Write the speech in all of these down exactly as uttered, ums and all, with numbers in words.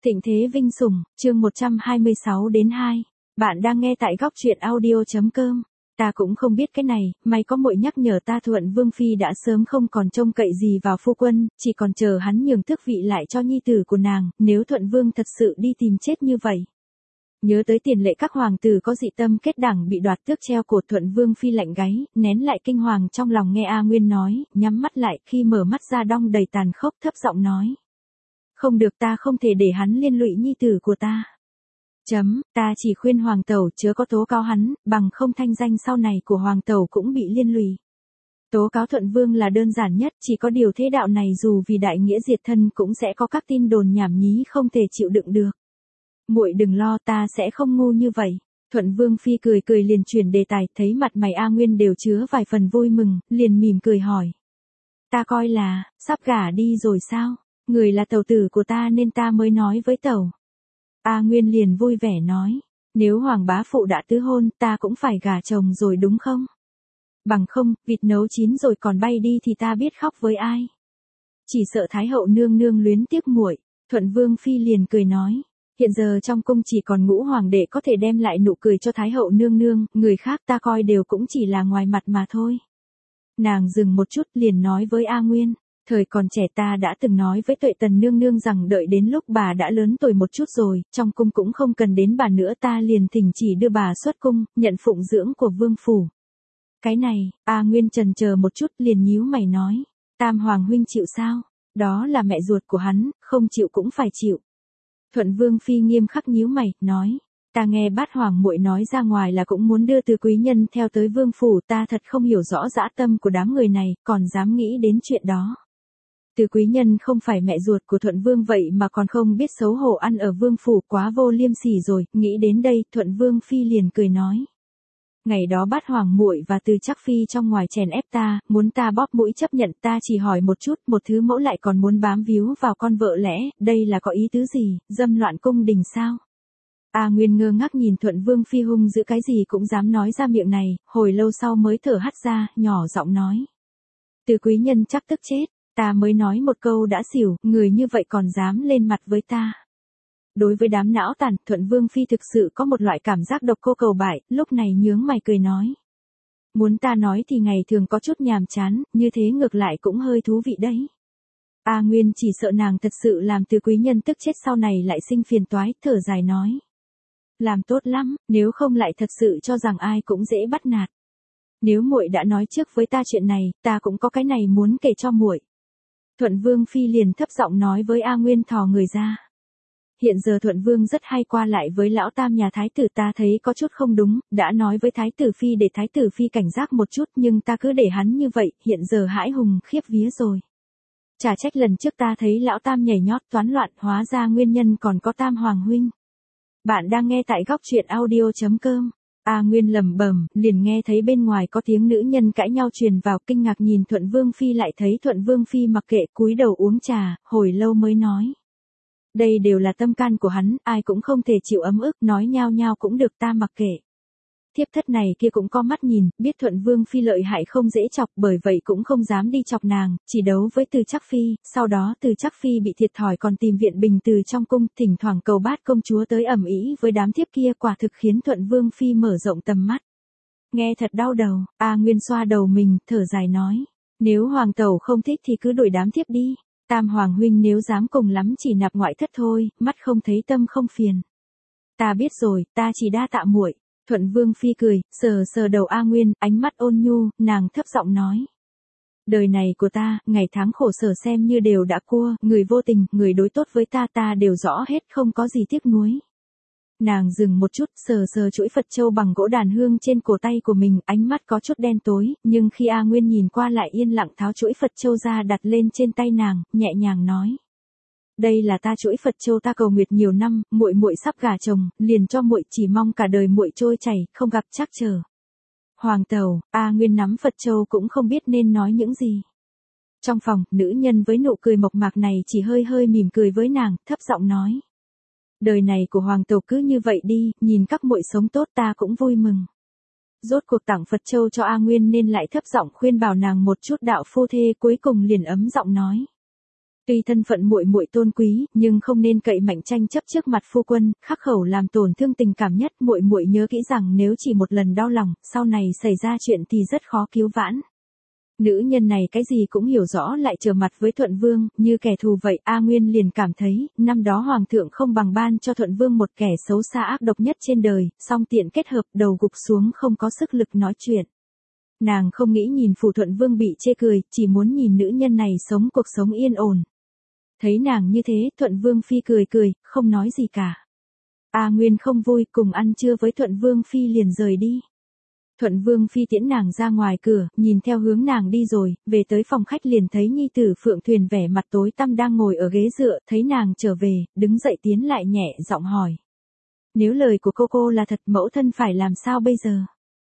Thịnh thế vinh sủng, chương một trăm hai mươi sáu đến hai. Bạn đang nghe tại góc truyện audio chấm com. Ta cũng không biết cái này, may có muội nhắc nhở ta. Thuận Vương Phi đã sớm không còn trông cậy gì vào phu quân, chỉ còn chờ hắn nhường tước vị lại cho nhi tử của nàng, nếu Thuận Vương thật sự đi tìm chết như vậy. Nhớ tới tiền lệ các hoàng tử có dị tâm kết đảng bị đoạt tước treo cổ, Thuận Vương Phi lạnh gáy, nén lại kinh hoàng trong lòng nghe A Nguyên nói, nhắm mắt lại, khi mở mắt ra đong đầy tàn khốc, thấp giọng nói. Không được, ta không thể để hắn liên lụy nhi tử của ta. Chấm, ta chỉ khuyên hoàng tẩu chớ có tố cáo hắn, bằng không thanh danh sau này của hoàng tẩu cũng bị liên lụy. Tố cáo Thuận Vương là đơn giản nhất, chỉ có điều thế đạo này dù vì đại nghĩa diệt thân cũng sẽ có các tin đồn nhảm nhí không thể chịu đựng được. Muội đừng lo, ta sẽ không ngu như vậy. Thuận Vương Phi cười cười liền chuyển đề tài, thấy mặt mày A Nguyên đều chứa vài phần vui mừng, liền mỉm cười hỏi. Ta coi là, sắp gả đi rồi sao? Người là tẩu tử của ta nên ta mới nói với tẩu. A Nguyên liền vui vẻ nói, nếu hoàng bá phụ đã tứ hôn, ta cũng phải gả chồng rồi đúng không? Bằng không, vịt nấu chín rồi còn bay đi thì ta biết khóc với ai? Chỉ sợ Thái hậu nương nương luyến tiếc muội. Thuận Vương Phi liền cười nói, hiện giờ trong cung chỉ còn ngũ hoàng đệ có thể đem lại nụ cười cho Thái hậu nương nương, người khác ta coi đều cũng chỉ là ngoài mặt mà thôi. Nàng dừng một chút liền nói với A Nguyên. Thời còn trẻ ta đã từng nói với Tuệ Tần nương nương rằng đợi đến lúc bà đã lớn tuổi một chút rồi, trong cung cũng không cần đến bà nữa, ta liền thỉnh chỉ đưa bà xuất cung, nhận phụng dưỡng của vương phủ. Cái này, A Nguyên chần chờ một chút liền nhíu mày nói, Tam Hoàng huynh chịu sao? Đó là mẹ ruột của hắn, không chịu cũng phải chịu. Thuận Vương Phi nghiêm khắc nhíu mày, nói, ta nghe Bát Hoàng muội nói ra ngoài là cũng muốn đưa Từ quý nhân theo tới vương phủ, ta thật không hiểu rõ dã tâm của đám người này, còn dám nghĩ đến chuyện đó. Từ quý nhân không phải mẹ ruột của Thuận Vương vậy mà còn không biết xấu hổ ăn ở vương phủ, quá vô liêm sỉ rồi. Nghĩ đến đây, Thuận Vương Phi liền cười nói. Ngày đó Bát Hoàng muội và Từ Trác Phi trong ngoài chèn ép ta, muốn ta bóp mũi chấp nhận, ta chỉ hỏi một chút, một thứ mẫu lại còn muốn bám víu vào con vợ lẽ, đây là có ý tứ gì, dâm loạn cung đình sao? A Nguyên ngơ ngác nhìn Thuận Vương Phi hung dữ, cái gì cũng dám nói ra miệng này, hồi lâu sau mới thở hắt ra, nhỏ giọng nói. Từ quý nhân chắc tức chết. Ta mới nói một câu đã xỉu, người như vậy còn dám lên mặt với ta. Đối với đám não tàn, Thuận Vương Phi thực sự có một loại cảm giác độc cô cầu bại, lúc này nhướng mày cười nói. Muốn ta nói thì ngày thường có chút nhàm chán, như thế ngược lại cũng hơi thú vị đấy. A Nguyên chỉ sợ nàng thật sự làm Từ quý nhân tức chết sau này lại sinh phiền toái, thở dài nói. Làm tốt lắm, nếu không lại thật sự cho rằng ai cũng dễ bắt nạt. Nếu muội đã nói trước với ta chuyện này, ta cũng có cái này muốn kể cho muội. Thuận Vương Phi liền thấp giọng nói với A Nguyên, thò người ra. Hiện giờ Thuận Vương rất hay qua lại với lão tam nhà thái tử, ta thấy có chút không đúng, đã nói với thái tử Phi để thái tử Phi cảnh giác một chút, nhưng ta cứ để hắn như vậy, hiện giờ hãi hùng khiếp vía rồi. Chả trách lần trước ta thấy lão tam nhảy nhót toán loạn, hóa ra nguyên nhân còn có Tam Hoàng huynh. Bạn đang nghe tại góc truyện audio chấm com. A Nguyên lẩm bẩm, liền nghe thấy bên ngoài có tiếng nữ nhân cãi nhau truyền vào, kinh ngạc nhìn Thuận Vương Phi lại thấy Thuận Vương Phi mặc kệ cúi đầu uống trà, hồi lâu mới nói. Đây đều là tâm can của hắn, ai cũng không thể chịu ấm ức, nói nhao nhao cũng được, ta mặc kệ. Thiếp thất này kia cũng có mắt nhìn, biết Thuận Vương Phi lợi hại không dễ chọc, bởi vậy cũng không dám đi chọc nàng, chỉ đấu với Từ Trác Phi, sau đó Từ Trác Phi bị thiệt thòi còn tìm viện bình từ trong cung, thỉnh thoảng cầu Bát công chúa tới ầm ĩ với đám thiếp kia, quả thực khiến Thuận Vương Phi mở rộng tầm mắt. Nghe thật đau đầu, A Nguyên xoa đầu mình, thở dài nói, nếu hoàng tẩu không thích thì cứ đuổi đám thiếp đi, Tam Hoàng huynh nếu dám cùng lắm chỉ nạp ngoại thất thôi, mắt không thấy tâm không phiền. Ta biết rồi, ta chỉ đa tạ muội. Thuận Vương Phi cười, sờ sờ đầu A Nguyên, ánh mắt ôn nhu, nàng thấp giọng nói. Đời này của ta, ngày tháng khổ sở xem như đều đã cua, người vô tình, người đối tốt với ta ta đều rõ hết, không có gì tiếc nuối. Nàng dừng một chút, sờ sờ chuỗi Phật châu bằng gỗ đàn hương trên cổ tay của mình, ánh mắt có chút đen tối, nhưng khi A Nguyên nhìn qua lại yên lặng tháo chuỗi Phật châu ra đặt lên trên tay nàng, nhẹ nhàng nói. Đây là ta chuỗi Phật châu ta cầu nguyệt nhiều năm, muội muội sắp gả chồng, liền cho muội, chỉ mong cả đời muội trôi chảy, không gặp trắc trở. Hoàng tẩu, A Nguyên nắm Phật châu cũng không biết nên nói những gì. Trong phòng, nữ nhân với nụ cười mộc mạc này chỉ hơi hơi mỉm cười với nàng, thấp giọng nói. Đời này của hoàng tẩu cứ như vậy đi, nhìn các muội sống tốt ta cũng vui mừng. Rốt cuộc tặng Phật châu cho A Nguyên nên lại thấp giọng khuyên bảo nàng một chút đạo phu thê, cuối cùng liền ấm giọng nói. Tuy thân phận muội muội tôn quý, nhưng không nên cậy mạnh tranh chấp trước mặt phu quân, khắc khẩu làm tổn thương tình cảm nhất. Muội muội nhớ kỹ rằng nếu chỉ một lần đau lòng, sau này xảy ra chuyện thì rất khó cứu vãn. Nữ nhân này cái gì cũng hiểu rõ lại trở mặt với Thuận Vương, như kẻ thù vậy. A Nguyên liền cảm thấy, năm đó Hoàng thượng không bằng ban cho Thuận Vương một kẻ xấu xa ác độc nhất trên đời, song tiện kết hợp, đầu gục xuống không có sức lực nói chuyện. Nàng không nghĩ nhìn Phủ Thuận Vương bị chê cười, chỉ muốn nhìn nữ nhân này sống cuộc sống yên ổn. Thấy nàng như thế, Thuận Vương Phi cười cười, không nói gì cả. A Nguyên không vui, cùng ăn trưa với Thuận Vương Phi liền rời đi. Thuận Vương Phi tiễn nàng ra ngoài cửa, nhìn theo hướng nàng đi rồi, về tới phòng khách liền thấy nhi tử Phượng Thuyền vẻ mặt tối tăm đang ngồi ở ghế dựa, thấy nàng trở về, đứng dậy tiến lại nhẹ giọng hỏi. Nếu lời của cô cô là thật, mẫu thân phải làm sao bây giờ?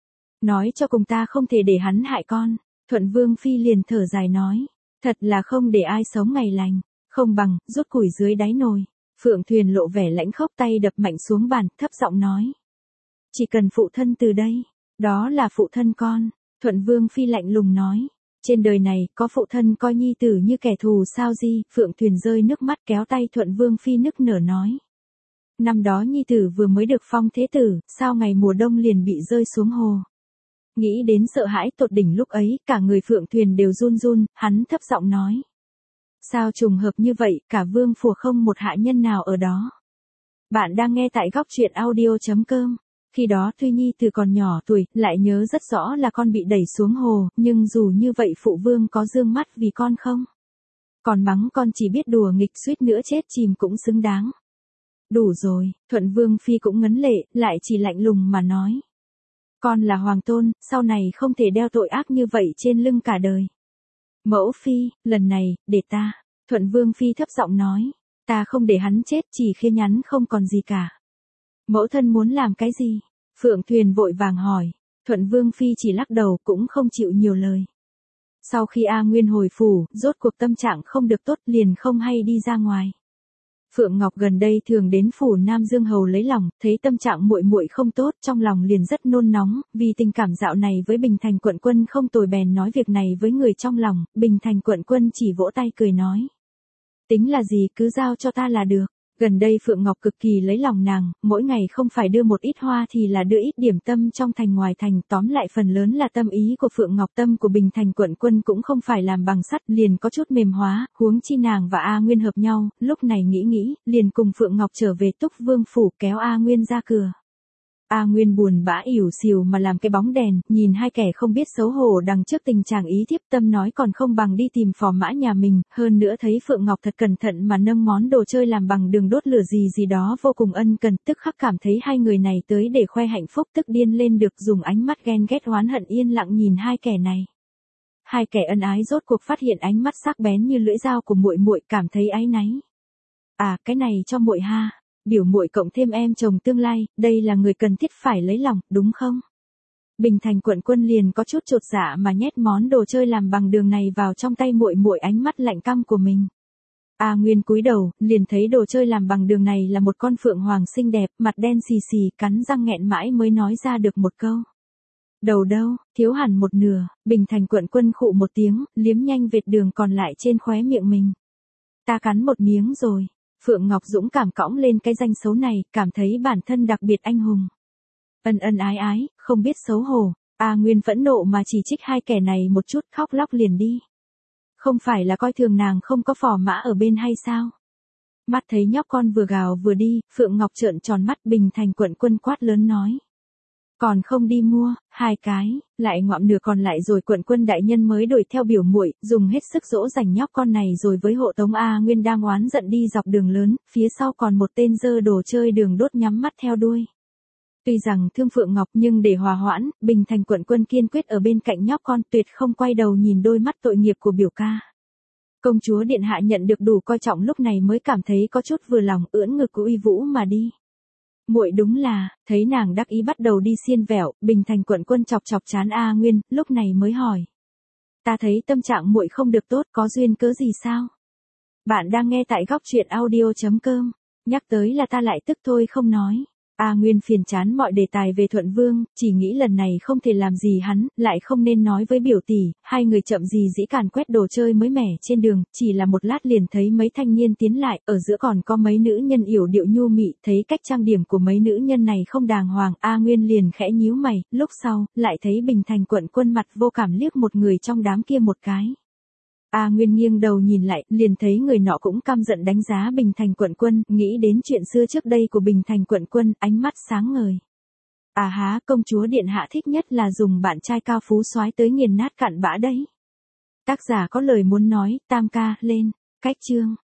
Nói cho cùng ta không thể để hắn hại con. Thuận Vương Phi liền thở dài nói. Thật là không để ai sống ngày lành, không bằng, rút củi dưới đáy nồi. Phượng Thuyền lộ vẻ lãnh khốc, tay đập mạnh xuống bàn, thấp giọng nói. Chỉ cần phụ thân từ đây. Đó là phụ thân con. Thuận Vương Phi lạnh lùng nói. Trên đời này, có phụ thân coi nhi tử như kẻ thù sao gì? Phượng Thuyền rơi nước mắt kéo tay Thuận Vương Phi nức nở nói. Năm đó nhi tử vừa mới được phong thế tử, sao ngày mùa đông liền bị rơi xuống hồ. Nghĩ đến sợ hãi tột đỉnh lúc ấy, cả người Phượng Thuyền đều run run, hắn thấp giọng nói. Sao trùng hợp như vậy, cả vương phủ không một hạ nhân nào ở đó. Bạn đang nghe tại góc truyện audio.com. Khi đó Thuy Nhi từ còn nhỏ tuổi, lại nhớ rất rõ là con bị đẩy xuống hồ, nhưng dù như vậy phụ vương có dương mắt vì con không? Còn mắng con chỉ biết đùa nghịch suýt nữa chết chìm cũng xứng đáng. Đủ rồi, Thuận Vương Phi cũng ngấn lệ, lại chỉ lạnh lùng mà nói. Con là hoàng tôn, sau này không thể đeo tội ác như vậy trên lưng cả đời. Mẫu Phi, lần này, để ta. Thuận Vương Phi thấp giọng nói. Ta không để hắn chết, chỉ khê nhắn không còn gì cả. Mẫu thân muốn làm cái gì? Phượng Thuyền vội vàng hỏi. Thuận Vương Phi chỉ lắc đầu cũng không chịu nhiều lời. Sau khi A Nguyên hồi phủ, rốt cuộc tâm trạng không được tốt liền không hay đi ra ngoài. Phượng Ngọc gần đây thường đến phủ Nam Dương Hầu lấy lòng, thấy tâm trạng muội muội không tốt, trong lòng liền rất nôn nóng, vì tình cảm dạo này với Bình Thành quận quân không tồi bèn nói việc này với người trong lòng. Bình Thành quận quân chỉ vỗ tay cười nói. Tính là gì, cứ giao cho ta là được. Gần đây Phượng Ngọc cực kỳ lấy lòng nàng, mỗi ngày không phải đưa một ít hoa thì là đưa ít điểm tâm trong thành ngoài thành, tóm lại phần lớn là tâm ý của Phượng Ngọc. Tâm của Bình Thành quận quân cũng không phải làm bằng sắt, liền có chút mềm hóa, huống chi nàng và A Nguyên hợp nhau, lúc này nghĩ nghĩ, liền cùng Phượng Ngọc trở về Túc Vương phủ kéo A Nguyên ra cửa. A Nguyên buồn bã ỉu xìu mà làm cái bóng đèn, nhìn hai kẻ không biết xấu hổ đằng trước tình trạng ý thiếp, tâm nói còn không bằng đi tìm phò mã nhà mình, hơn nữa thấy Phượng Ngọc thật cẩn thận mà nâng món đồ chơi làm bằng đường đốt lửa gì gì đó vô cùng ân cần, tức khắc cảm thấy hai người này tới để khoe hạnh phúc, tức điên lên được, dùng ánh mắt ghen ghét oán hận yên lặng nhìn hai kẻ này. Hai kẻ ân ái rốt cuộc phát hiện ánh mắt sắc bén như lưỡi dao của muội muội, cảm thấy áy náy. À, cái này cho muội ha. Biểu muội cộng thêm em chồng tương lai, đây là người cần thiết phải lấy lòng, đúng không? Bình Thành quận quân liền có chút chột dạ mà nhét món đồ chơi làm bằng đường này vào trong tay muội muội, ánh mắt lạnh căm của mình. A Nguyên cúi đầu, liền thấy đồ chơi làm bằng đường này là một con phượng hoàng xinh đẹp, mặt đen xì xì, cắn răng nghẹn mãi mới nói ra được một câu. Đầu đâu, thiếu hẳn một nửa. Bình Thành quận quân khụ một tiếng, liếm nhanh vệt đường còn lại trên khóe miệng mình. Ta cắn một miếng rồi. Phượng Ngọc dũng cảm cõng lên cái danh xấu này, cảm thấy bản thân đặc biệt anh hùng. Ân ân ái ái, không biết xấu hổ. A Nguyên phẫn nộ mà chỉ trích hai kẻ này một chút, khóc lóc liền đi. Không phải là coi thường nàng không có phò mã ở bên hay sao? Mắt thấy nhóc con vừa gào vừa đi, Phượng Ngọc trợn tròn mắt. Bình Thành quận quân quát lớn nói. Còn không đi mua, hai cái, lại ngoạm nửa còn lại rồi. Quận quân đại nhân mới đuổi theo biểu muội, dùng hết sức dỗ dành nhóc con này rồi với hộ tống. A Nguyên đang oán giận đi dọc đường lớn, phía sau còn một tên dơ đồ chơi đường đốt nhắm mắt theo đuôi. Tuy rằng thương Phượng Ngọc nhưng để hòa hoãn, Bình Thành quận quân kiên quyết ở bên cạnh nhóc con, tuyệt không quay đầu nhìn đôi mắt tội nghiệp của biểu ca. Công chúa điện hạ nhận được đủ coi trọng lúc này mới cảm thấy có chút vừa lòng, ưỡn ngực uy vũ mà đi. Muội đúng là, thấy nàng đắc ý bắt đầu đi xiên vẹo, Bình Thành quận quân chọc chọc chán A Nguyên, lúc này mới hỏi. Ta thấy tâm trạng muội không được tốt, có duyên cớ gì sao? Bạn đang nghe tại góc truyện audio chấm com, nhắc tới là ta lại tức thôi không nói. A Nguyên phiền chán mọi đề tài về Thuận Vương, chỉ nghĩ lần này không thể làm gì hắn, lại không nên nói với biểu tỷ, hai người chậm gì dĩ càn quét đồ chơi mới mẻ trên đường, chỉ là một lát liền thấy mấy thanh niên tiến lại, ở giữa còn có mấy nữ nhân yểu điệu nhu mị, thấy cách trang điểm của mấy nữ nhân này không đàng hoàng, A Nguyên liền khẽ nhíu mày, lúc sau, lại thấy Bình Thành Quận Quân mặt vô cảm liếc một người trong đám kia một cái. A Nguyên nghiêng đầu nhìn lại, liền thấy người nọ cũng căm giận đánh giá Bình Thành Quận Quân, nghĩ đến chuyện xưa trước đây của Bình Thành Quận Quân, ánh mắt sáng ngời. À há, công chúa điện hạ thích nhất là dùng bạn trai cao phú soái tới nghiền nát cặn bã đấy. Tác giả có lời muốn nói, tam ca, lên, cách chương.